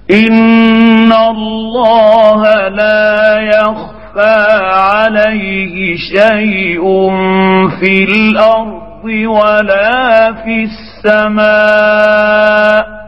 إن الله لا يخفى عليه شيء في الأرض ولا في السماء